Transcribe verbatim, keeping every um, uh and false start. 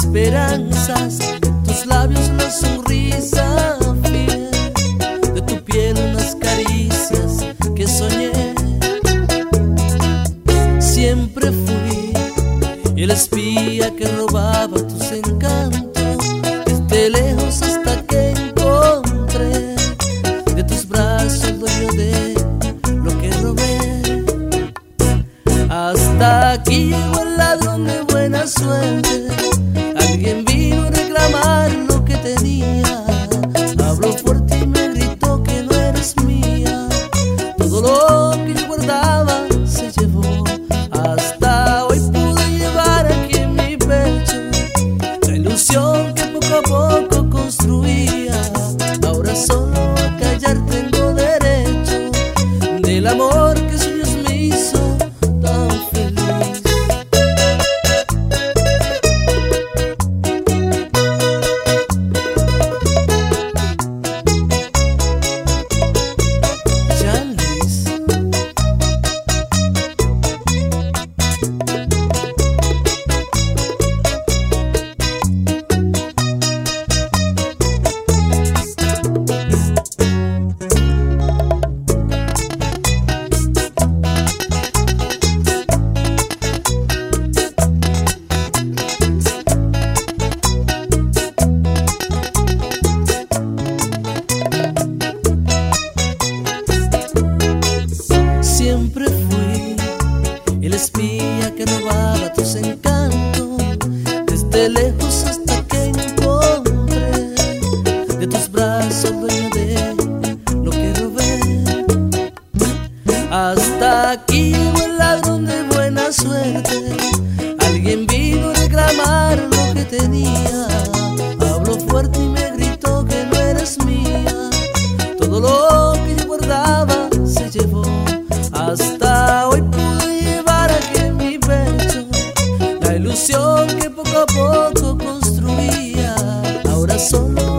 esperanzas, de tus labios una sonrisa fiel, de tu piel unas caricias que soñé. Siempre fui el espía que robaba tus encantos, desde lejos hasta que encontré de tus brazos dueño de lo que robé. Hasta aquí llegó el ladrón de buena suerte, alguien vino a reclamar lo que tenía. Habló fuerte y me gritó que no eres mía, todo lo que yo guardaba se llevó. Hasta hoy pude llevar aquí en mi pecho la ilusión que poco a poco construía. Ahora solo a callar tengo derecho del amor que su Dios me hizo tan feliz. Charles. Siempre fui el espía que robaba tus encantos, desde lejos hasta que encontré de tus brazos dueño de lo que robé. Hasta aquí llegó el ladrón de buena suerte, alguien vino a reclamar lo que tenía. Habló fuerte y me gritó que no eres mía, todo lo que yo guardaba se llevó. Hasta hoy pude llevar aquí en mi pecho la ilusión que poco a poco construía. Ahora solo